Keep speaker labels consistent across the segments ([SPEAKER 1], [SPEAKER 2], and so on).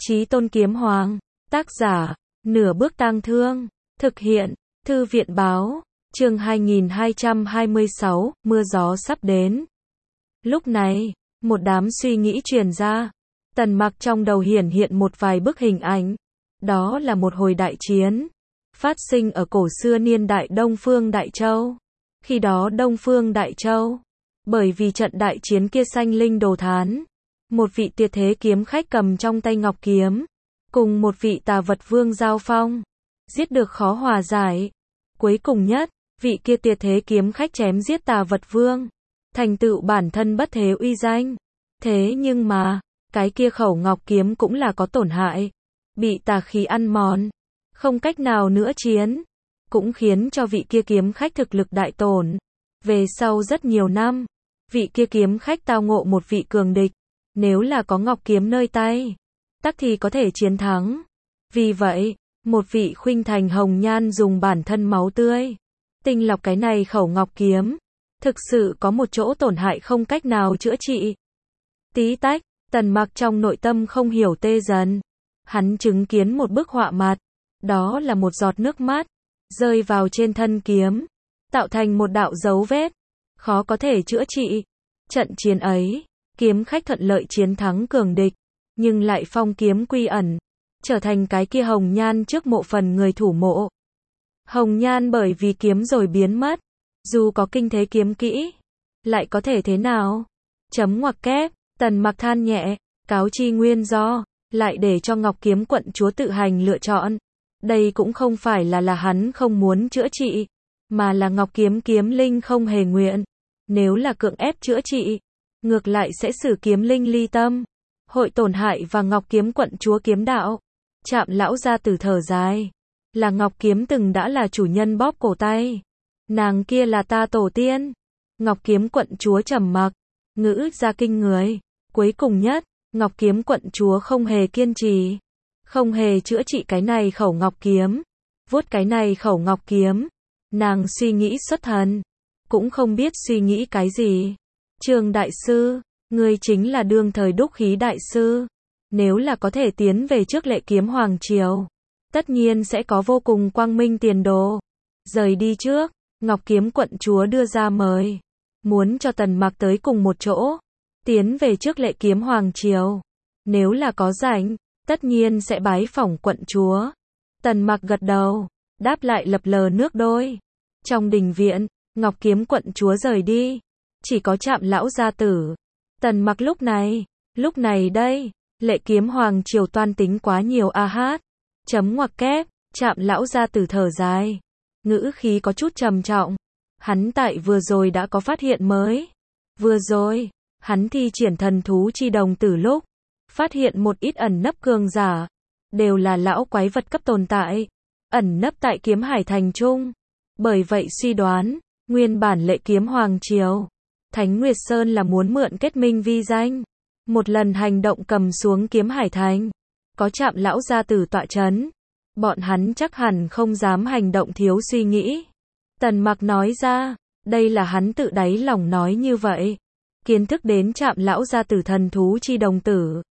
[SPEAKER 1] Chí Tôn Kiếm Hoàng, tác giả, Nửa Bước Tang Thương, thực hiện, Thư viện báo, chương 2226, mưa gió sắp đến. Lúc này, một đám suy nghĩ truyền ra. Tần Mặc trong đầu hiển hiện một vài bức hình ảnh. Đó là một hồi đại chiến, phát sinh ở cổ xưa niên đại Đông Phương Đại Châu. Khi đó Đông Phương Đại Châu, bởi vì trận đại chiến kia sanh linh đồ thán. Một vị tuyệt thế kiếm khách cầm trong tay ngọc kiếm, cùng một vị tà vật vương giao phong, giết được khó hòa giải. Cuối cùng nhất, vị kia tuyệt thế kiếm khách chém giết tà vật vương, thành tựu bản thân bất thế uy danh. Thế nhưng mà, cái kia khẩu ngọc kiếm cũng là có tổn hại, bị tà khí ăn mòn, không cách nào nữa chiến, cũng khiến cho vị kia kiếm khách thực lực đại tổn. Về sau rất nhiều năm, vị kia kiếm khách tao ngộ một vị cường địch, nếu là có ngọc kiếm nơi tay, tắc thì có thể chiến thắng. Vì vậy, một vị khuynh thành hồng nhan dùng bản thân máu tươi tinh lọc cái này khẩu ngọc kiếm, thực sự có một chỗ tổn hại không cách nào chữa trị. Tí tách, Tần Mặc trong nội tâm không hiểu tê dần. Hắn chứng kiến một bức họa mặt, đó là một giọt nước mắt rơi vào trên thân kiếm, tạo thành một đạo dấu vết, khó có thể chữa trị. Trận chiến ấy, kiếm khách thuận lợi chiến thắng cường địch, nhưng lại phong kiếm quy ẩn, trở thành cái kia hồng nhan trước mộ phần người thủ mộ. Hồng nhan bởi vì kiếm rồi biến mất, dù có kinh thế kiếm kỹ, lại có thể thế nào? Chấm ngoặc kép, Tần Mặc than nhẹ, cáo chi nguyên do, lại để cho Ngọc Kiếm quận chúa tự hành lựa chọn. Đây cũng không phải là hắn không muốn chữa trị, mà là Ngọc Kiếm kiếm linh không hề nguyện. Nếu là cưỡng ép chữa trị, ngược lại sẽ xử kiếm linh ly tâm, hội tổn hại và Ngọc Kiếm quận chúa kiếm đạo. Trạm lão gia tử thở dài, là Ngọc Kiếm từng đã là chủ nhân bóp cổ tay, nàng kia là ta tổ tiên. Ngọc Kiếm quận chúa trầm mặc, ngữ ra kinh người. Cuối cùng nhất, Ngọc Kiếm quận chúa không hề kiên trì, không hề chữa trị cái này khẩu ngọc kiếm, vuốt cái này khẩu ngọc kiếm. Nàng suy nghĩ xuất thần, cũng không biết suy nghĩ cái gì. Trường đại sư, ngươi chính là đương thời đúc khí đại sư, nếu là có thể tiến về trước Lệ Kiếm Hoàng triều, tất nhiên sẽ có vô cùng quang minh tiền đồ. Rời đi trước, Ngọc Kiếm quận chúa đưa ra mời, muốn cho Tần Mặc tới cùng một chỗ, tiến về trước Lệ Kiếm Hoàng triều. Nếu là có rảnh, tất nhiên sẽ bái phỏng quận chúa. Tần Mặc gật đầu, đáp lại lập lờ nước đôi. Trong đình viện, Ngọc Kiếm quận chúa rời đi, chỉ có Trạm lão gia tử. Tần Mặc lúc này đây, Lệ Kiếm Hoàng triều toan tính quá nhiều a hát. Chấm ngoặc kép, Trạm lão gia tử thở dài, ngữ khí có chút trầm trọng. Hắn tại vừa rồi đã có phát hiện mới. Vừa rồi, hắn thi triển thần thú chi đồng tử lúc, phát hiện một ít ẩn nấp cường giả, đều là lão quái vật cấp tồn tại, ẩn nấp tại Kiếm Hải thành trung. Bởi vậy suy đoán, nguyên bản Lệ Kiếm Hoàng triều, Thánh Nguyệt Sơn là muốn mượn kết minh vi danh, một lần hành động cầm xuống Kiếm Hải thành. Có Trạm lão gia tử tọa chấn, bọn hắn chắc hẳn không dám hành động thiếu suy nghĩ. Tần Mặc nói ra, đây là hắn tự đáy lòng nói như vậy. Kiến thức đến Trạm lão gia tử thần thú chi đồng tử,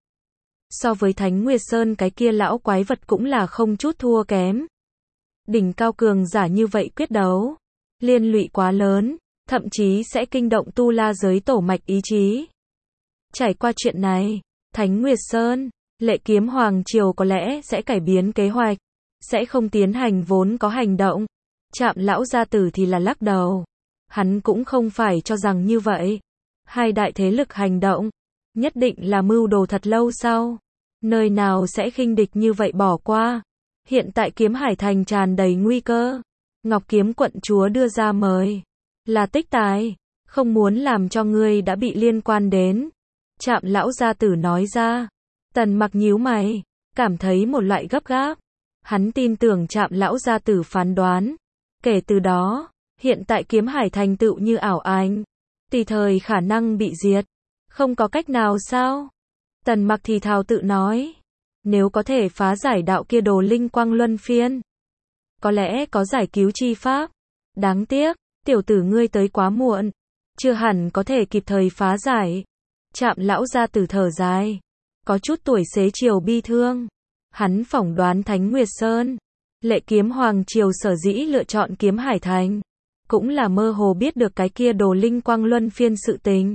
[SPEAKER 1] so với Thánh Nguyệt Sơn cái kia lão quái vật cũng là không chút thua kém. Đỉnh cao cường giả như vậy quyết đấu, liên lụy quá lớn, thậm chí sẽ kinh động tu la giới tổ mạch ý chí. Trải qua chuyện này, Thánh Nguyệt Sơn, Lệ Kiếm Hoàng triều có lẽ sẽ cải biến kế hoạch, sẽ không tiến hành vốn có hành động. Trạm lão gia tử thì là lắc đầu, hắn cũng không phải cho rằng như vậy. Hai đại thế lực hành động, nhất định là mưu đồ thật lâu sau, nơi nào sẽ khinh địch như vậy bỏ qua. Hiện tại Kiếm Hải thành tràn đầy nguy cơ, Ngọc Kiếm quận chúa đưa ra mời, là tích tài, không muốn làm cho ngươi đã bị liên quan đến. Trạm lão gia tử nói ra. Tần Mặc nhíu mày, cảm thấy một loại gấp gáp. Hắn tin tưởng Trạm lão gia tử phán đoán. Kể từ đó, hiện tại Kiếm Hải thành tựu như ảo ảnh, tùy thời khả năng bị diệt. Không có cách nào sao? Tần Mặc thì thào tự nói, nếu có thể phá giải đạo kia đồ linh quang luân phiên, có lẽ có giải cứu chi pháp. Đáng tiếc, tiểu tử ngươi tới quá muộn, chưa hẳn có thể kịp thời phá giải. Trạm lão gia tử thở dài, có chút tuổi xế chiều bi thương. Hắn phỏng đoán Thánh Nguyệt Sơn, Lệ Kiếm Hoàng triều sở dĩ lựa chọn Kiếm Hải Thành, cũng là mơ hồ biết được cái kia Đồ Linh Quang luân phiên sự tình.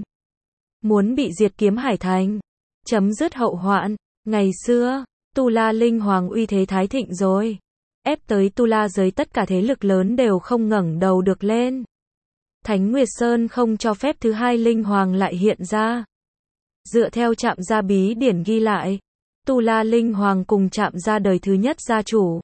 [SPEAKER 1] Muốn bị diệt Kiếm Hải Thành, chấm dứt hậu hoạn. Ngày xưa, Tu La Linh Hoàng uy thế thái thịnh rồi, ép tới Tu La giới tất cả thế lực lớn đều không ngẩng đầu được lên. Thánh Nguyệt Sơn không cho phép thứ hai Linh Hoàng lại hiện ra. Dựa theo Trạm Gia bí điển ghi lại, Tu La Linh Hoàng cùng Trạm Gia đời thứ nhất gia chủ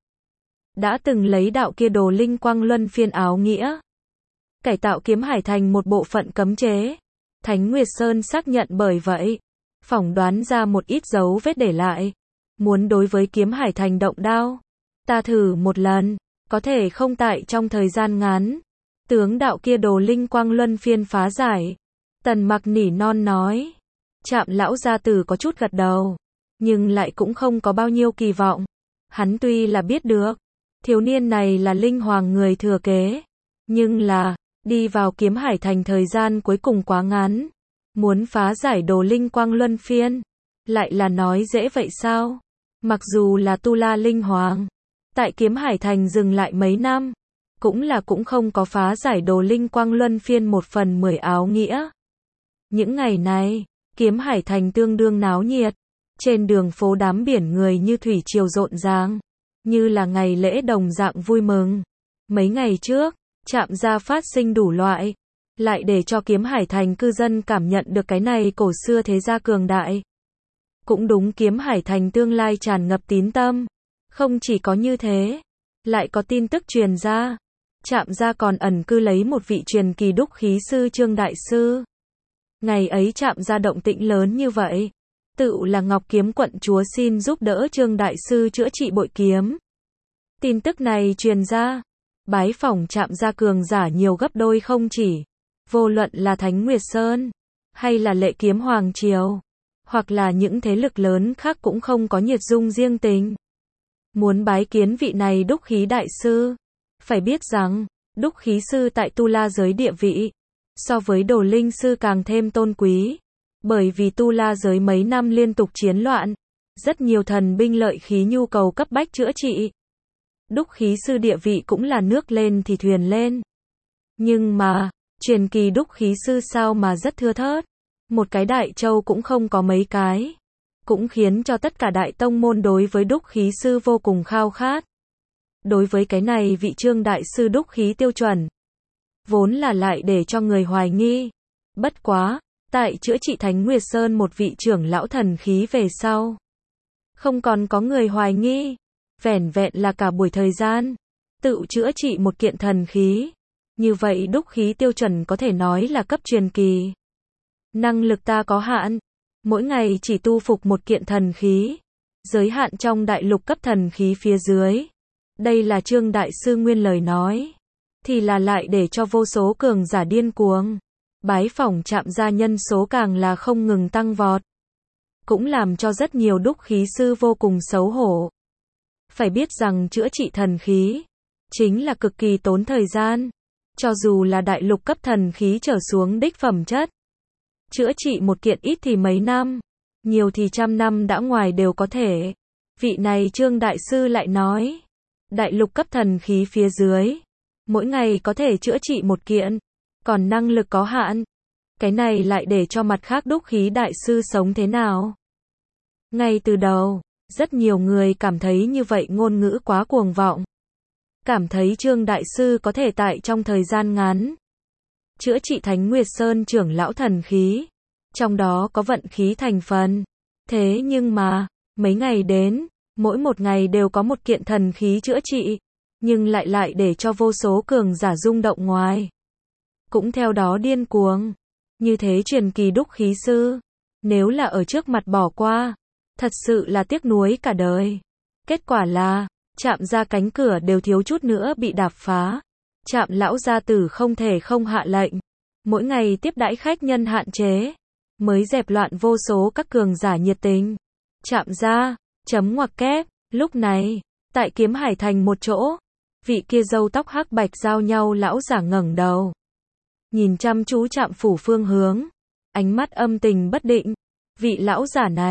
[SPEAKER 1] đã từng lấy đạo kia Đồ Linh Quang luân phiên áo nghĩa, cải tạo Kiếm Hải Thành một bộ phận cấm chế. Thánh Nguyệt Sơn xác nhận bởi vậy, phỏng đoán ra một ít dấu vết để lại, muốn đối với Kiếm Hải Thành động đao. Ta thử một lần, có thể không tại trong thời gian ngắn, tướng đạo kia Đồ Linh Quang luân phiên phá giải. Tần Mặc nỉ non nói. Trạm lão gia tử có chút gật đầu, nhưng lại cũng không có bao nhiêu kỳ vọng. Hắn tuy là biết được, thiếu niên này là Linh Hoàng người thừa kế, nhưng là, đi vào Kiếm Hải Thành thời gian cuối cùng quá ngắn. Muốn phá giải Đồ Linh Quang luân phiên, lại là nói dễ vậy sao? Mặc dù là Tu La Linh Hoàng, tại Kiếm Hải Thành dừng lại mấy năm, cũng không có phá giải Đồ Linh Quang luân phiên 1/10 áo nghĩa. Những ngày này, Kiếm Hải Thành tương đương náo nhiệt, trên đường phố đám biển người như thủy triều rộn ràng, như là ngày lễ đồng dạng vui mừng. Mấy ngày trước, Trạm Gia phát sinh đủ loại, lại để cho Kiếm Hải Thành cư dân cảm nhận được cái này cổ xưa thế gia cường đại. Cũng đúng, Kiếm Hải Thành tương lai tràn ngập tín tâm. Không chỉ có như thế, lại có tin tức truyền ra, Trạm Gia còn ẩn cư lấy một vị truyền kỳ đúc khí sư Trương Đại Sư. Ngày ấy Trạm Gia động tĩnh lớn như vậy, tự là Ngọc Kiếm quận chúa xin giúp đỡ Trương Đại Sư chữa trị bội kiếm. Tin tức này truyền ra, bái phỏng Trạm Gia cường giả nhiều gấp đôi không chỉ. Vô luận là Thánh Nguyệt Sơn, hay là Lệ Kiếm Hoàng triều, hoặc là những thế lực lớn khác cũng không có nhiệt dung riêng tình. Muốn bái kiến vị này đúc khí đại sư. Phải biết rằng, đúc khí sư tại Tu La giới địa vị, so với Đồ Linh sư càng thêm tôn quý. Bởi vì Tu La giới mấy năm liên tục chiến loạn, rất nhiều thần binh lợi khí nhu cầu cấp bách chữa trị. Đúc khí sư địa vị cũng là nước lên thì thuyền lên. Nhưng mà, truyền kỳ đúc khí sư sao mà rất thưa thớt. Một cái Đại Châu cũng không có mấy cái. Cũng khiến cho tất cả đại tông môn đối với đúc khí sư vô cùng khao khát. Đối với cái này vị Trương Đại Sư đúc khí tiêu chuẩn, vốn là lại để cho người hoài nghi. Bất quá, tại chữa trị Thánh Nguyệt Sơn một vị trưởng lão thần khí về sau, không còn có người hoài nghi. Vẻn vẹn là cả buổi thời gian, tự chữa trị một kiện thần khí. Như vậy đúc khí tiêu chuẩn có thể nói là cấp truyền kỳ. Năng lực ta có hạn, mỗi ngày chỉ tu phục một kiện thần khí, giới hạn trong đại lục cấp thần khí phía dưới. Đây là Trương Đại Sư nguyên lời nói, thì là lại để cho vô số cường giả điên cuồng. Bái phỏng Trạm Gia nhân số càng là không ngừng tăng vọt, cũng làm cho rất nhiều đúc khí sư vô cùng xấu hổ. Phải biết rằng chữa trị thần khí chính là cực kỳ tốn thời gian, cho dù là đại lục cấp thần khí trở xuống đích phẩm chất, chữa trị một kiện ít thì mấy năm, nhiều thì trăm năm đã ngoài đều có thể. Vị này Trương Đại Sư lại nói, đại lục cấp thần khí phía dưới, mỗi ngày có thể chữa trị một kiện, còn năng lực có hạn. Cái này lại để cho mặt khác đúc khí đại sư sống thế nào? Ngay từ đầu, rất nhiều người cảm thấy như vậy ngôn ngữ quá cuồng vọng. Cảm thấy Trương Đại Sư có thể tại trong thời gian ngắn chữa trị Thánh Nguyệt Sơn trưởng lão thần khí, trong đó có vận khí thành phần. Thế nhưng mà, mấy ngày đến, mỗi một ngày đều có một kiện thần khí chữa trị, nhưng lại để cho vô số cường giả rung động ngoài. Cũng theo đó điên cuồng. Như thế truyền kỳ đúc khí sư, nếu là ở trước mặt bỏ qua, thật sự là tiếc nuối cả đời. Kết quả là, Trạm Gia cánh cửa đều thiếu chút nữa bị đạp phá. Trạm lão gia tử không thể không hạ lệnh, mỗi ngày tiếp đãi khách nhân hạn chế, mới dẹp loạn vô số các cường giả nhiệt tình. Trạm Gia, chấm ngoặc kép, lúc này, tại Kiếm Hải Thành một chỗ, vị kia râu tóc hắc bạch giao nhau lão giả ngẩng đầu, nhìn chăm chú Trạm phủ phương hướng, ánh mắt âm tình bất định. Vị lão giả này,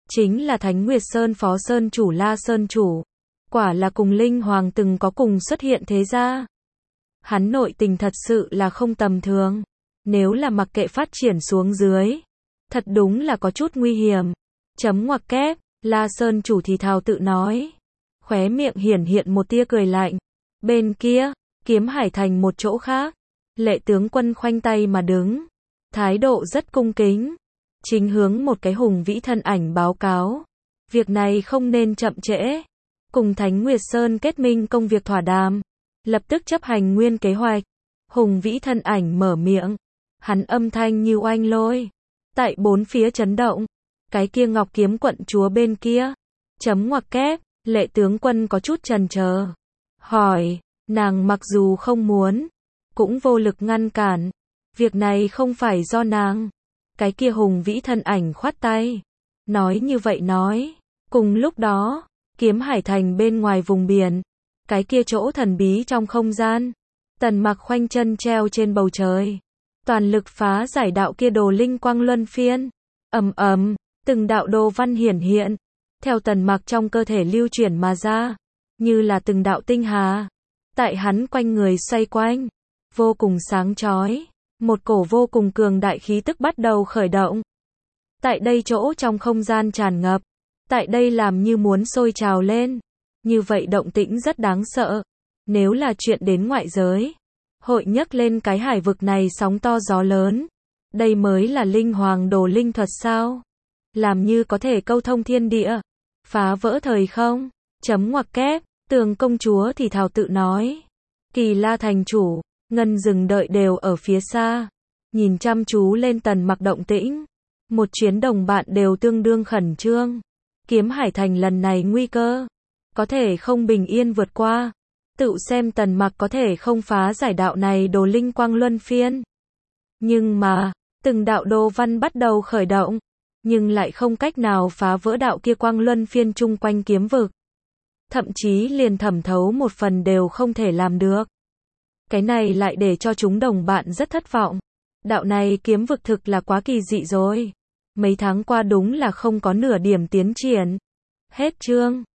[SPEAKER 1] chính là Thánh Nguyệt Sơn Phó Sơn Chủ La Sơn Chủ. Quả là cùng Linh Hoàng từng có cùng xuất hiện thế gia. Hắn nội tình thật sự là không tầm thường. Nếu là mặc kệ phát triển xuống dưới, thật đúng là có chút nguy hiểm. Chấm ngoặc kép, La Sơn Chủ thì thào tự nói. Khóe miệng hiển hiện một tia cười lạnh. Bên kia, Kiếm Hải Thành một chỗ khác, Lệ tướng quân khoanh tay mà đứng, thái độ rất cung kính, chính hướng một cái hùng vĩ thân ảnh báo cáo. Việc này không nên chậm trễ. Cùng Thánh Nguyệt Sơn kết minh công việc thỏa đàm, lập tức chấp hành nguyên kế hoạch. Hùng vĩ thân ảnh mở miệng, hắn âm thanh như oanh lôi, tại bốn phía chấn động. Cái kia Ngọc Kiếm quận chúa bên kia, chấm ngoặc kép, Lệ tướng quân có chút chần chờ, hỏi, nàng mặc dù không muốn, cũng vô lực ngăn cản. Việc này không phải do nàng. Cái kia hùng vĩ thân ảnh khoát tay, nói như vậy nói. Cùng lúc đó, Kiếm Hải Thành bên ngoài vùng biển, cái kia chỗ thần bí trong không gian, Tần Mặc khoanh chân treo trên bầu trời, toàn lực phá giải đạo kia đồ linh quang luân phiên. Ầm ầm, từng đạo đồ văn hiển hiện, theo Tần Mặc trong cơ thể lưu chuyển mà ra, như là từng đạo tinh hà, tại hắn quanh người xoay quanh, vô cùng sáng chói. Một cổ vô cùng cường đại khí tức bắt đầu khởi động. Tại đây chỗ trong không gian tràn ngập, tại đây làm như muốn sôi trào lên. Như vậy động tĩnh rất đáng sợ. Nếu là chuyện đến ngoại giới, hội nhấc lên cái hải vực này sóng to gió lớn. Đây mới là linh hoàng đồ linh thuật sao? Làm như có thể câu thông thiên địa, phá vỡ thời không. Chấm ngoặc kép, Tường công chúa thì thào tự nói. Kỳ La thành chủ, Ngân Dừng đợi đều ở phía xa, nhìn chăm chú lên Tần Mặc động tĩnh. Một chuyến đồng bạn đều tương đương khẩn trương. Kiếm Hải Thành lần này nguy cơ, có thể không bình yên vượt qua. Tự xem Tần Mặc có thể không phá giải đạo này đồ linh quang luân phiên. Nhưng mà, từng đạo đồ văn bắt đầu khởi động, nhưng lại không cách nào phá vỡ đạo kia quang luân phiên chung quanh kiếm vực. Thậm chí liền thẩm thấu một phần đều không thể làm được. Cái này lại để cho chúng đồng bạn rất thất vọng. Đạo này kiếm vực thực là quá kỳ dị rồi. Mấy tháng qua đúng là không có nửa điểm tiến triển. Hết chương.